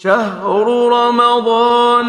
شهر رمضان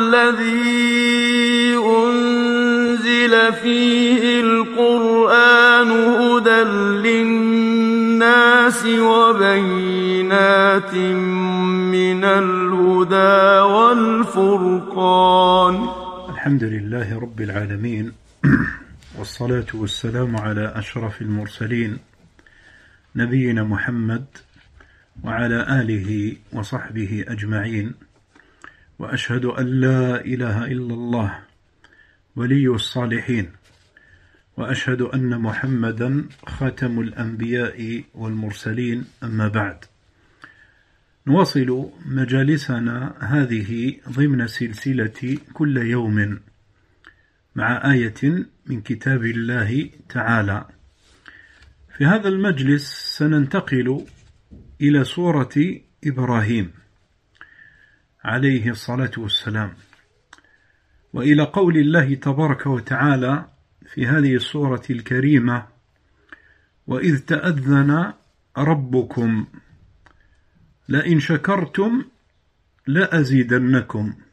الذي أنزل فيه القرآن هدى للناس وبينات من الهدى والفرقان. الحمد لله رب العالمين، والصلاة والسلام على أشرف المرسلين نبينا محمد وعلى آله وصحبه أجمعين، وأشهد أن لا إله إلا الله ولي الصالحين، وأشهد أن محمدا خاتم الأنبياء والمرسلين. أما بعد، نواصل مجالسنا هذه ضمن سلسلة كل يوم مع آية من كتاب الله تعالى. في هذا المجلس سننتقل إلى سورة إبراهيم عليه الصلاة والسلام، وإلى قول الله تبارك وتعالى في هذه السورة الكريمة: وإذ تأذن ربكم لئن شكرتم لأزيدنكم.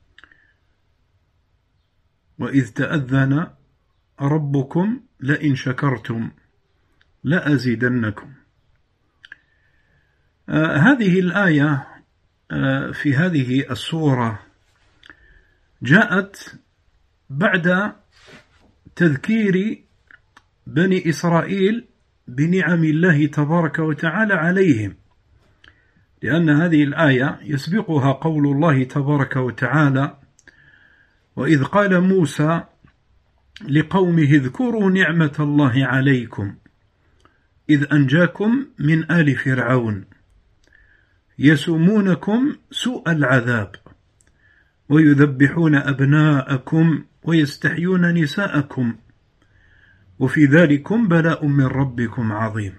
وإذ تأذن ربكم لئن شكرتم لأزيدنكم. هذه الآية في هذه السورة جاءت بعد تذكير بني إسرائيل بنعم الله تبارك وتعالى عليهم، لأن هذه الآية يسبقها قول الله تبارك وتعالى: وإذ قال موسى لقومه اذكروا نعمة الله عليكم إذ أنجاكم من آل فرعون يسومونكم سوء العذاب ويذبحون أبناءكم ويستحيون نساءكم وفي ذلكم بلاء من ربكم عظيم.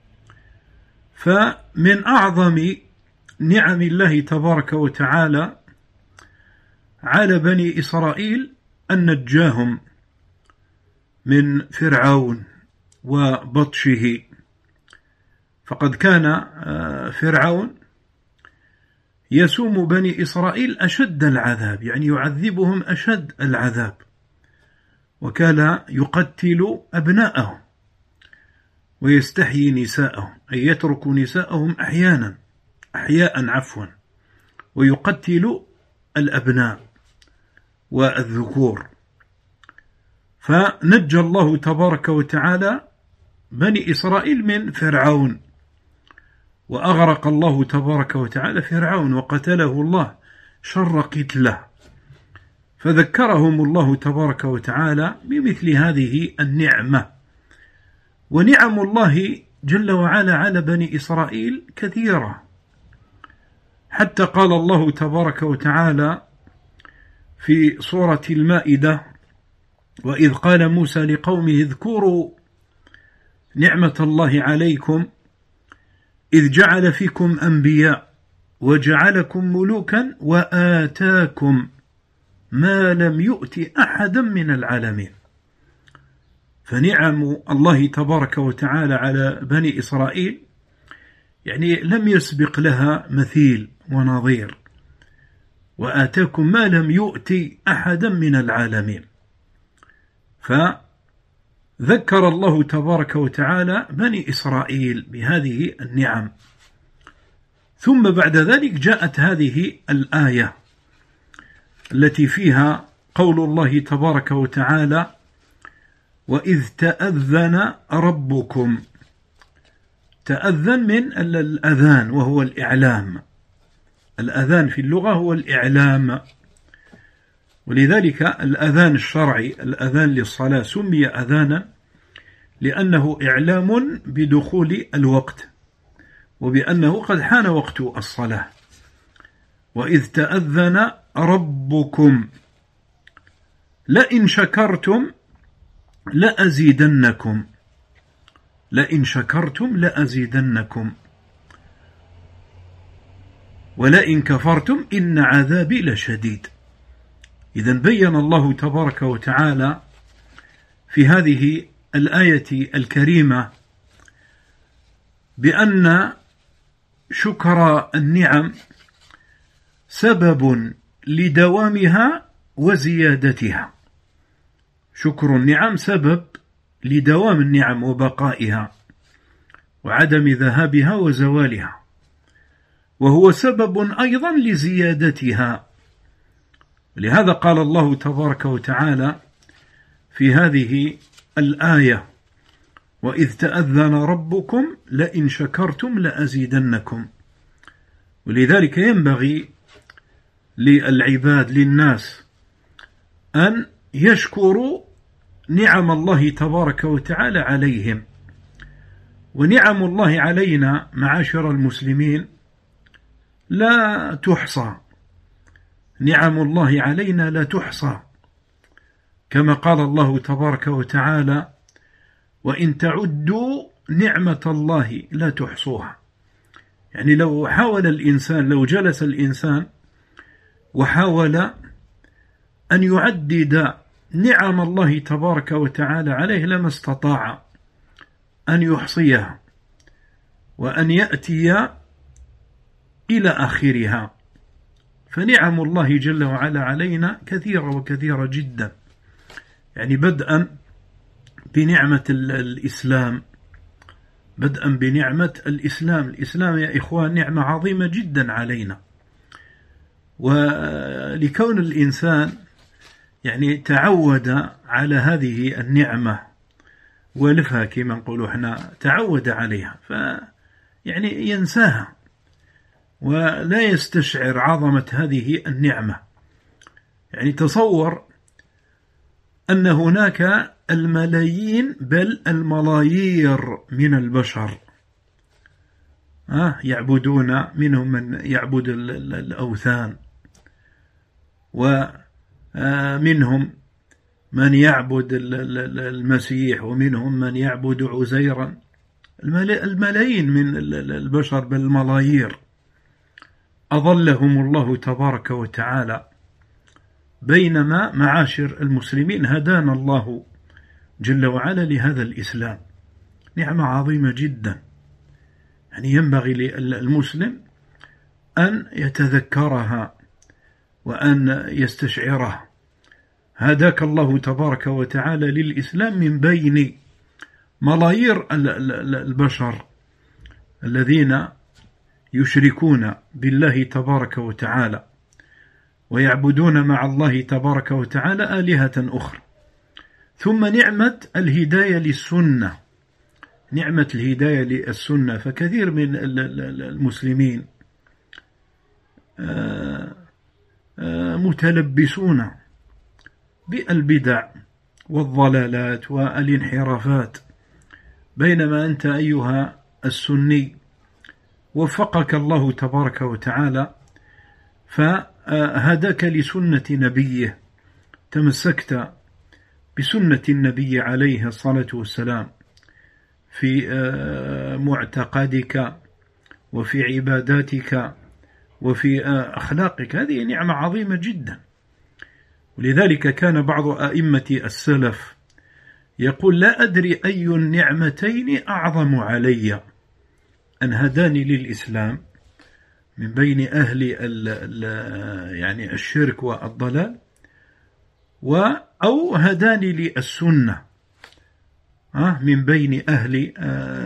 فمن أعظم نعم الله تبارك وتعالى على بني إسرائيل أن نجاهم من فرعون وبطشه، فقد كان فرعون يسوم بني إسرائيل أشد العذاب، يعني يعذبهم أشد العذاب، وكان يقتل أبناءهم ويستحيي نساءهم، أي يترك نساءهم أحياء ويقتل الأبناء والذكور. فنجى الله تبارك وتعالى بني إسرائيل من فرعون، وأغرق الله تبارك وتعالى فرعون وقتله الله شر قتله، فذكرهم الله تبارك وتعالى بمثل هذه النعمة. ونعم الله جل وعلا على بني إسرائيل كثيرة، حتى قال الله تبارك وتعالى في سورة المائدة: وإذ قال موسى لقومه اذكروا نعمة الله عليكم إذ جعل فيكم أنبياء وجعلكم ملوكا وآتاكم ما لم يؤت أحدا من العالمين. فنعم الله تبارك وتعالى على بني إسرائيل يعني لم يسبق لها مثيل ونظير، وآتاكم ما لم يؤت أحدا من العالمين. فذكر الله تبارك وتعالى بني إسرائيل بهذه النعم. ثم بعد ذلك جاءت هذه الآية التي فيها قول الله تبارك وتعالى: وإذ تأذن ربكم. تأذن من الأذان، وهو الإعلام. الأذان في اللغة هو الإعلام، ولذلك الأذان الشرعي، الأذان للصلاة، سمي أذانا لأنه إعلام بدخول الوقت وبأنه قد حان وقت الصلاة. وإذ تأذن ربكم لئن شكرتم لأزيدنكم. لئن شكرتم لأزيدنكم ولئن كفرتم إن عذابي لشديد. إذن بين الله تبارك وتعالى في هذه الآية الكريمة بأن شكر النعم سبب لدوامها وزيادتها. شكر النعم سبب لدوام النعم وبقائها وعدم ذهابها وزوالها، وهو سبب أيضا لزيادتها. لهذا قال الله تبارك وتعالى في هذه الآية: وإذ تأذن ربكم لئن شكرتم لأزيدنكم. ولذلك ينبغي للعباد للناس أن يشكروا نعم الله تبارك وتعالى عليهم. ونعم الله علينا معاشر المسلمين لا تحصى، نعم الله علينا لا تحصى، كما قال الله تبارك وتعالى: وإن تعدوا نعمة الله لا تحصوها. يعني لو حاول الإنسان، لو جلس الإنسان وحاول أن يعدد نعم الله تبارك وتعالى عليه لما استطاع أن يحصيها وأن يأتي إلى آخرها. فنعم الله جل وعلا علينا كثيرة وكثيرة جدا، يعني بدءا بنعمة الإسلام، بدءا بنعمة الإسلام. الإسلام يا إخوان نعمة عظيمة جدا علينا، ولكون الإنسان يعني تعود على هذه النعمة ولفها كما نقولوا احنا، تعود عليها يعني ينساها ولا يستشعر عظمة هذه النعمة. يعني تصور أن هناك الملايين بل الملايير من البشر يعبدون، منهم من يعبد الأوثان، ومنهم من يعبد المسيح، ومنهم من يعبد عزيرا. الملايين من البشر بل الملايير أضلهم الله تبارك وتعالى، بينما معاشر المسلمين هدانا الله جل وعلا لهذا الإسلام. نعمة عظيمة جدا، يعني ينبغي للمسلم أن يتذكرها وأن يستشعرها. هداك الله تبارك وتعالى للإسلام من بين ملايير البشر الذين يشركون بالله تبارك وتعالى ويعبدون مع الله تبارك وتعالى آلهة أخرى. ثم نعمة الهداية للسنة، نعمة الهداية للسنة. فكثير من المسلمين متلبسون بالبدع والضلالات والانحرافات، بينما أنت أيها السني وفقك الله تبارك وتعالى فهداك لسنة نبيه، تمسكت بسنة النبي عليه الصلاة والسلام في معتقدك وفي عباداتك وفي أخلاقك. هذه نعمة عظيمة جدا. ولذلك كان بعض أئمة السلف يقول: لا أدري أي النعمتين أعظم علي، أن هداني للإسلام من بين أهل يعني الشرك والضلال، أو هداني للسنة من بين أهل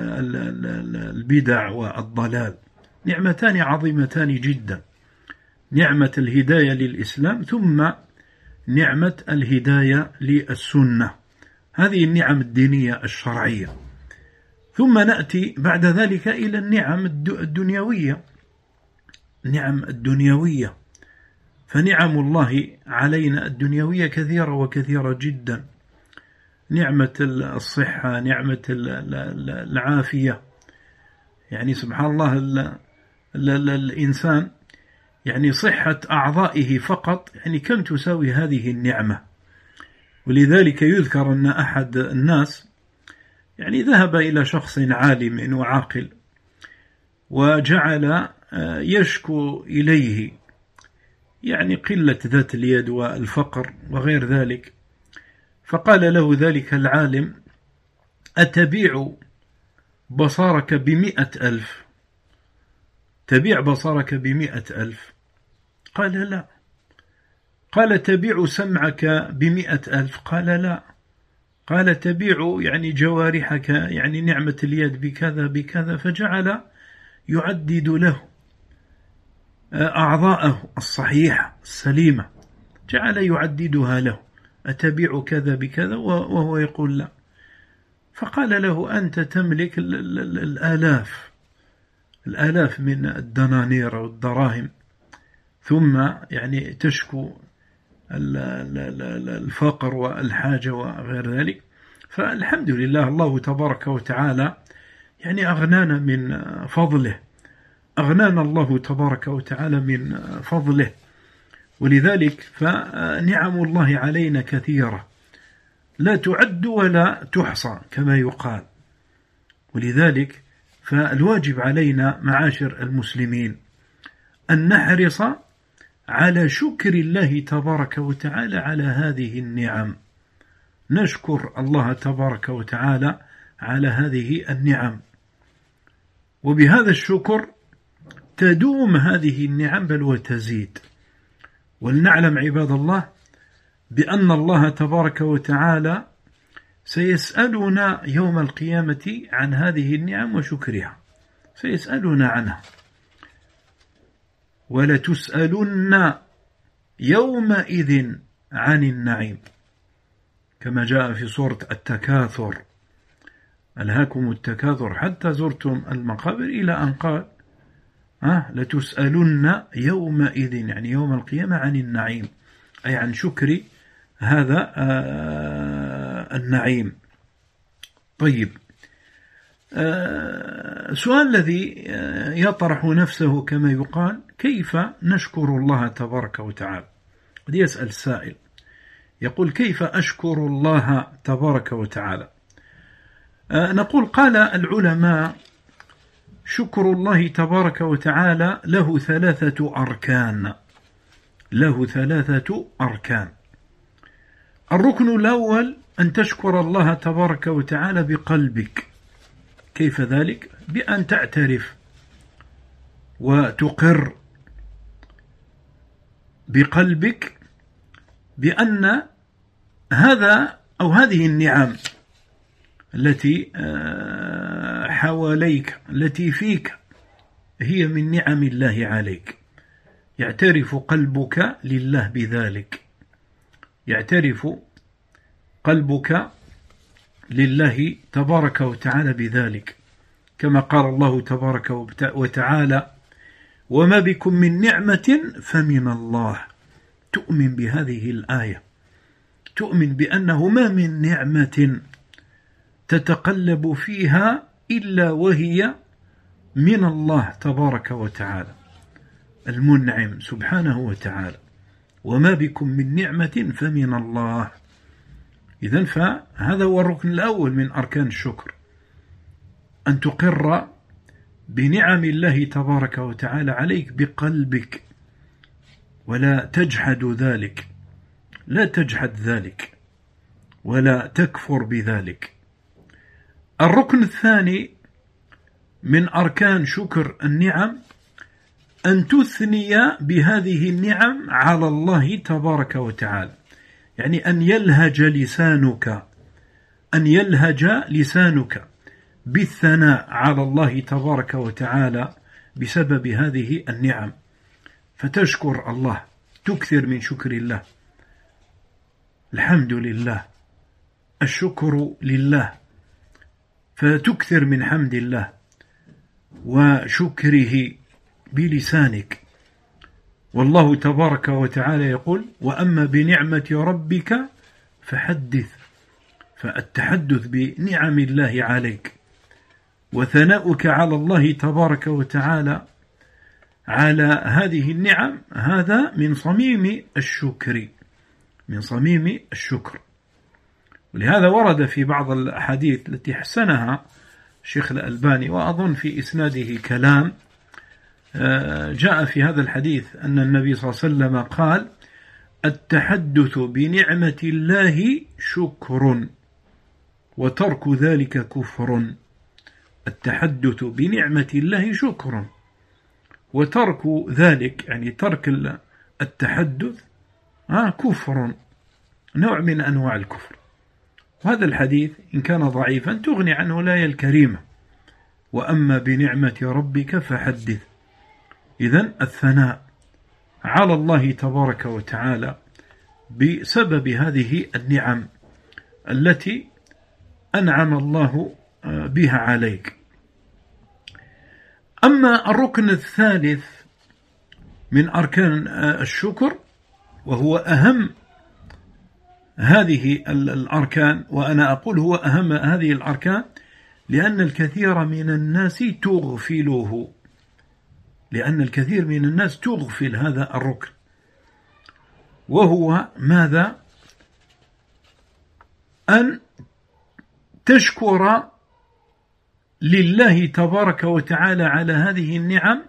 البدع والضلال. نعمتان عظيمتان جدا، نعمة الهداية للإسلام ثم نعمة الهداية للسنة. هذه النعم الدينية الشرعية. ثم نأتي بعد ذلك إلى النعم الدنيوية، نعم الدنيوية. فنعم الله علينا الدنيوية كثيرة وكثيرة جدا. نعمة الصحة، نعمة العافية. يعني سبحان الله الإنسان يعني صحة أعضائه فقط يعني كم تساوي هذه النعمة. ولذلك يذكر أن أحد الناس يعني ذهب إلى شخص عالم وعاقل وجعل يشكو إليه يعني قلة ذات اليد والفقر وغير ذلك. فقال له ذلك العالم: أتبيع بصرك ب100,000؟ تبيع بصرك ب100,000؟ قال لا. قال تبيع سمعك ب100,000؟ قال لا. قال تبيع يعني جوارحك، يعني نعمة اليد بكذا بكذا، فجعل يعدد له أعضاءه الصحيحة السليمة، جعل يعددها له، أتبيع كذا بكذا؟ وهو يقول لا. فقال له أنت تملك الآلاف من الدنانير والدراهم، ثم يعني تشكو الفقر والحاجة وغير ذلك. فالحمد لله، الله تبارك وتعالى يعني أغنانا من فضله، أغنانا الله تبارك وتعالى من فضله. ولذلك فنعم الله علينا كثيرة لا تعد ولا تحصى كما يقال. ولذلك فالواجب علينا معاشر المسلمين أن نحرص على شكر الله تبارك وتعالى على هذه النعم، نشكر الله تبارك وتعالى على هذه النعم، وبهذا الشكر تدوم هذه النعم بل وتزيد. ولنعلم عباد الله بأن الله تبارك وتعالى سيسألنا يوم القيامة عن هذه النعم وشكرها، سيسألنا عنها. ولتسألن يومئذ عن النعيم، كما جاء في سورة التكاثر: ألهاكم التكاثر حتى زرتم المقابر، إلى أن قال لتسألن يومئذ، يعني يوم القيامة، عن النعيم، أي عن شكر هذا النعيم. طيب، السؤال الذي يطرح نفسه كما يقال: كيف نشكر الله تبارك وتعالى؟ قد يسأل السائل يقول: كيف أشكر الله تبارك وتعالى؟ نقول: قال العلماء: شكر الله تبارك وتعالى له 3 أركان، له 3 أركان. الركن الأول أن تشكر الله تبارك وتعالى بقلبك. كيف ذلك؟ بأن تعترف وتقر بقلبك بأن هذا أو هذه النعم التي حواليك، التي فيك، هي من نعم الله عليك. يعترف قلبك لله بذلك، يعترف قلبك لله تبارك وتعالى بذلك، كما قال الله تبارك وتعالى: وما بكم من نعمة فمن الله. تؤمن بهذه الآية، تؤمن بأنه ما من نعمة تتقلب فيها إلا وهي من الله تبارك وتعالى المنعم سبحانه وتعالى. وما بكم من نعمة فمن الله. إذن فهذا هو الركن الأول من أركان الشكر، أن تقر بنعم الله تبارك وتعالى عليك بقلبك، ولا تجحد ذلك، لا تجحد ذلك ولا تكفر بذلك. الركن الثاني من أركان شكر النعم أن تثني بهذه النعم على الله تبارك وتعالى، يعني أن يلهج لسانك بالثناء على الله تبارك وتعالى بسبب هذه النعم، فتشكر الله، تكثر من شكر الله. الحمد لله، الشكر لله، فتكثر من حمد الله وشكره بلسانك. والله تبارك وتعالى يقول: وأما بنعمة ربك فحدث. فالتحدث بنعم الله عليك وثناؤك على الله تبارك وتعالى على هذه النعم، هذا من صميم الشكر، من صميم الشكر. ولهذا ورد في بعض الأحاديث التي حسنها الشيخ الألباني، وأظن في إسناده كلام، جاء في هذا الحديث أن النبي صلى الله عليه وسلم قال: التحدث بنعمة الله شكر وترك ذلك كفر. التحدث بنعمة الله شكر وترك ذلك، يعني ترك التحدث كفر، نوع من أنواع الكفر. وهذا الحديث إن كان ضعيفا تغني عنه الآية الكريمة: وأما بنعمة ربك فحدث. إذن الثناء على الله تبارك وتعالى بسبب هذه النعم التي أنعم الله بها عليك. أما الركن الثالث من أركان الشكر، وهو أهم هذه الأركان، وأنا أقول هو أهم هذه الأركان لأن الكثير من الناس تغفله، لأن الكثير من الناس تغفل هذا الركن، وهو ماذا؟ أن تشكر لله تبارك وتعالى على هذه النعم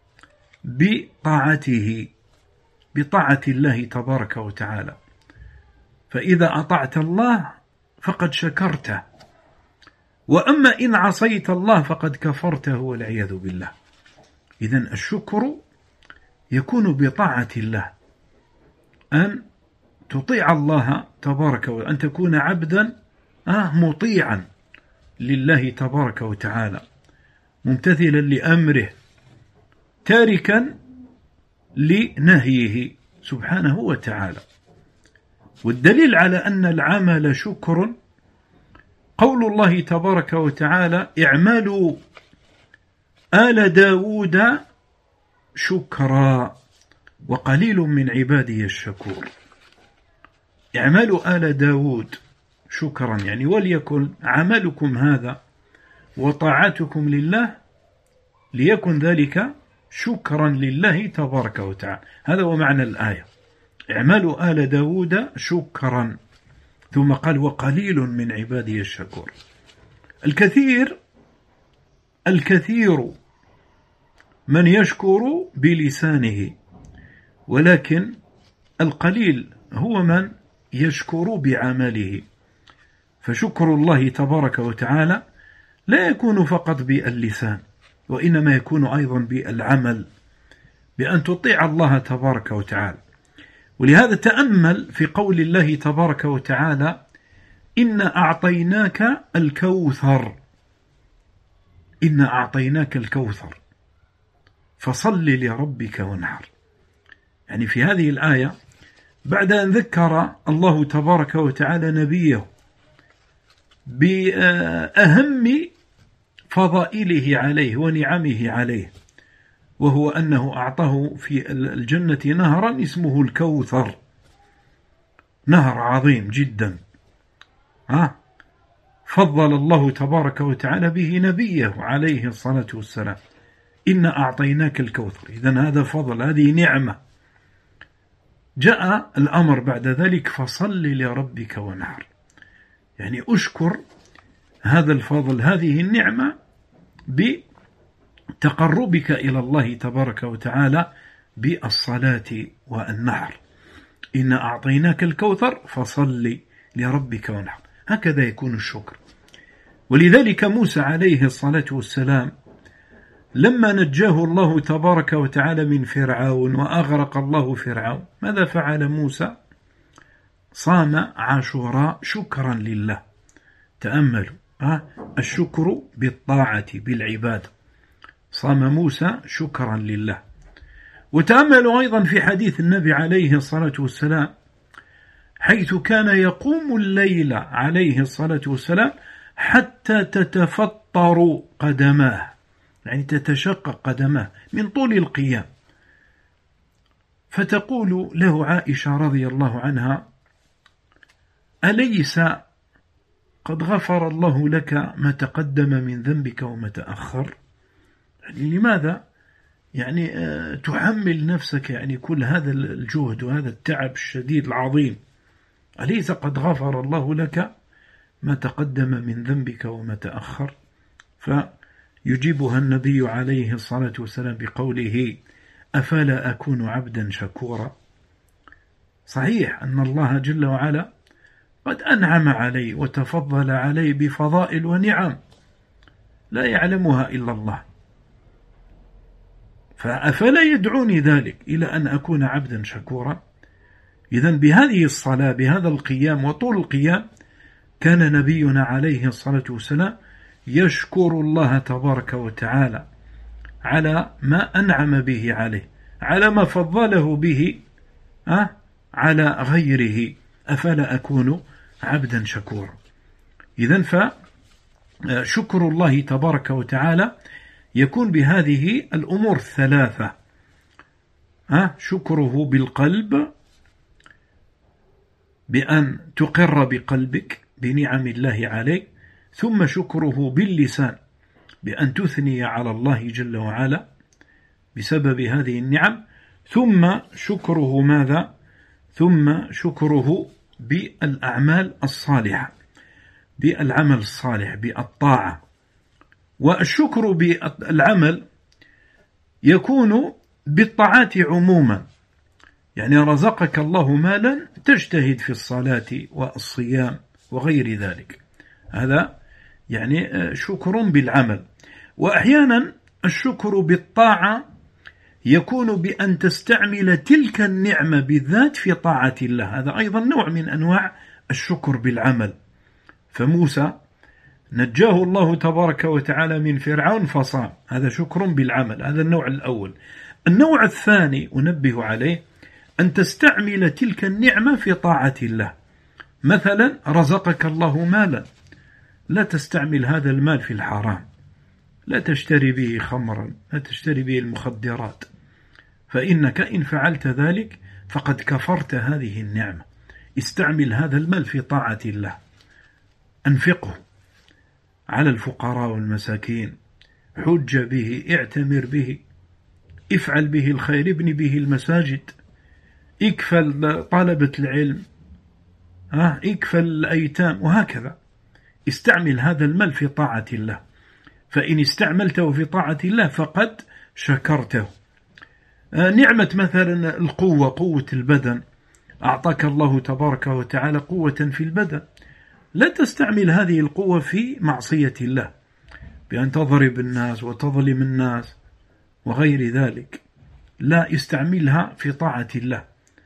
بطاعته، بطاعة الله تبارك وتعالى. فإذا أطعت الله فقد شكرته، وأما إن عصيت الله فقد كفرته والعياذ بالله. إذن الشكر يكون بطاعة الله، أن تطيع الله تبارك وتعالى، أن تكون عبدا مطيعا لله تبارك وتعالى، ممتثلا لأمره، تاركا لنهيه سبحانه وتعالى. والدليل على أن العمل شكر قول الله تبارك وتعالى: اعملوا آل داود شكرا وقليل من عبادي الشكور. اعملوا آل داود شكرا، يعني وليكن عملكم هذا وطاعتكم لله ليكن ذلك شكرا لله تبارك وتعالى. هذا هو معنى الآية: اعملوا آل داود شكرا. ثم قال: وقليل من عبادي الشكور. الكثير من يشكر بلسانه، ولكن القليل هو من يشكر بعمله. فشكر الله تبارك وتعالى لا يكون فقط باللسان، وإنما يكون أيضا بالعمل، بأن تطيع الله تبارك وتعالى. ولهذا تأمل في قول الله تبارك وتعالى: إنا أعطيناك الكوثر، إنا أعطيناك الكوثر فصل لربك وانحر. يعني في هذه الآية بعد أن ذكر الله تبارك وتعالى نبيه بأهم فضائله عليه ونعمه عليه، وهو أنه أعطاه في الجنة نهرا اسمه الكوثر، نهر عظيم جدا، فضل الله تبارك وتعالى به نبيه عليه الصلاة والسلام: إنا أعطيناك الكوثر. إذن هذا فضل، هذه نعمة. جاء الأمر بعد ذلك: فصل لربك وانحر. يعني أشكر هذا الفضل، هذه النعمة، بتقربك إلى الله تبارك وتعالى بالصلاة والنحر. إنا أعطيناك الكوثر فصل لربك وانحر. هكذا يكون الشكر. ولذلك موسى عليه الصلاة والسلام لما نجاه الله تبارك وتعالى من فرعون وأغرق الله فرعون، ماذا فعل موسى؟ صام عاشوراء شكرا لله. تأملوا الشكر بالطاعة بالعبادة، صام موسى شكرا لله. وتأملوا أيضا في حديث النبي عليه الصلاة والسلام حيث كان يقوم الليل عليه الصلاة والسلام حتى تتفطر قدماه، يعني تتشقق قدماه من طول القيام. فتقول له عائشة رضي الله عنها: أليس قد غفر الله لك ما تقدم من ذنبك وما تأخر؟ يعني لماذا يعني تحمل نفسك يعني كل هذا الجهد وهذا التعب الشديد العظيم؟ أليس قد غفر الله لك ما تقدم من ذنبك وما تأخر؟ فيجيبها النبي عليه الصلاة والسلام بقوله: أفلا أكون عبدا شكورا؟ صحيح أن الله جل وعلا قد أنعم عليه وتفضل عليه بفضائل ونعم لا يعلمها إلا الله، فأفلا يدعوني ذلك إلى أن أكون عبدا شكورا؟ إذن بهذه الصلاة، بهذا القيام وطول القيام، كان نبينا عليه الصلاة والسلام يشكر الله تبارك وتعالى على ما أنعم به عليه، على ما فضله به على غيره. أفلا أكون عبدا شكورا؟ إذن فشكر الله تبارك وتعالى يكون بهذه الأمور الثلاثة: شكره بالقلب بأن تقر بقلبك بنعم الله عليك، ثم شكره باللسان بأن تثني على الله جل وعلا بسبب هذه النعم، ثم شكره ماذا؟ ثم شكره بالأعمال الصالحة، بالعمل الصالح، بالطاعة. والشكر بالعمل يكون بالطاعات عموما، يعني رزقك الله مالا تجتهد في الصلاة والصيام وغير ذلك، هذا يعني شكر بالعمل. وأحيانا الشكر بالطاعة يكون بأن تستعمل تلك النعمة بالذات في طاعة الله، هذا أيضا نوع من أنواع الشكر بالعمل. فموسى نجاه الله تبارك وتعالى من فرعون فصام، هذا شكر بالعمل، هذا النوع الأول. النوع الثاني أنبه عليه أن تستعمل تلك النعمة في طاعة الله. مثلا رزقك الله مالا، لا تستعمل هذا المال في الحرام، لا تشتري به خمرا، لا تشتري به المخدرات، فإنك إن فعلت ذلك فقد كفرت هذه النعمة. استعمل هذا المال في طاعة الله، أنفقه على الفقراء والمساكين، حج به، اعتمر به، افعل به الخير، ابن به المساجد، اكفل طلبة العلم، اكفل الأيتام، وهكذا. استعمل هذا المال في طاعة الله، فإن استعملته في طاعة الله فقد شكرته. نعمة مثلا القوة، قوة البدن، أعطاك الله تبارك وتعالى قوة في البدن، لا تستعمل هذه القوة في معصية الله بأن تضرب الناس وتظلم الناس وغير ذلك، لا، استعملها في طاعة الله.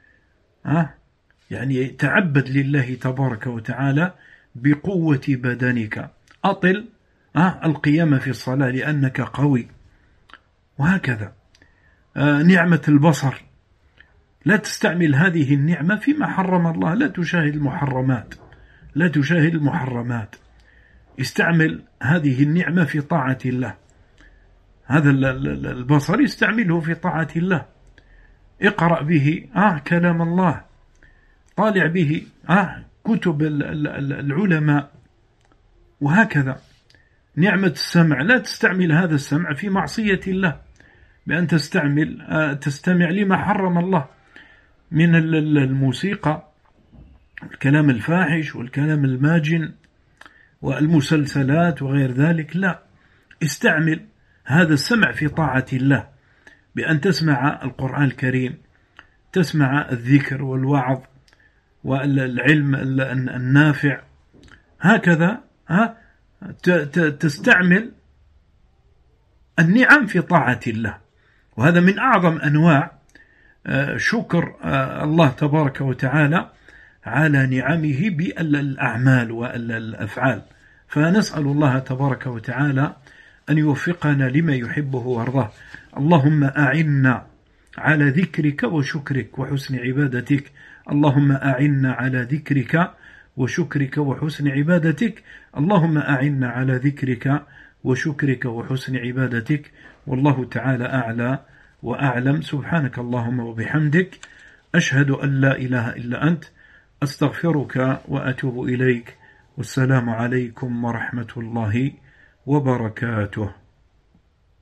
يعني تعبد لله تبارك وتعالى بقوة بدنك، أطل القيام في الصلاة لأنك قوي، وهكذا. نعمة البصر، لا تستعمل هذه النعمة فيما حرم الله، لا تشاهد المحرمات، لا تشاهد المحرمات، استعمل هذه النعمة في طاعة الله. هذا البصر استعمله في طاعة الله، اقرأ به كلام الله، طالع به كتب العلماء، وهكذا. نعمة السمع، لا تستعمل هذا السمع في معصية الله بأن تستمع لما حرم الله من الموسيقى، الكلام الفاحش والكلام الماجن والمسلسلات وغير ذلك، لا، استعمل هذا السمع في طاعة الله بأن تسمع القرآن الكريم، تسمع الذكر والوعظ والعلم النافع، هكذا. تستعمل النعم في طاعة الله، وهذا من أعظم أنواع شكر الله تبارك وتعالى على نعمه بالأعمال والأفعال. فنسأل الله تبارك وتعالى أن يوفقنا لما يحبه وارضاه. اللهم أعنا على ذكرك وشكرك وحسن عبادتك، اللهم أعنا على ذكرك وشكرك وحسن عبادتك، اللهم أعنا على ذكرك وشكرك وحسن عبادتك. والله تعالى أعلى وأعلم. سبحانك اللهم وبحمدك، أشهد أن لا إله إلا أنت، أستغفرك وأتوب إليك. والسلام عليكم ورحمة الله وبركاته.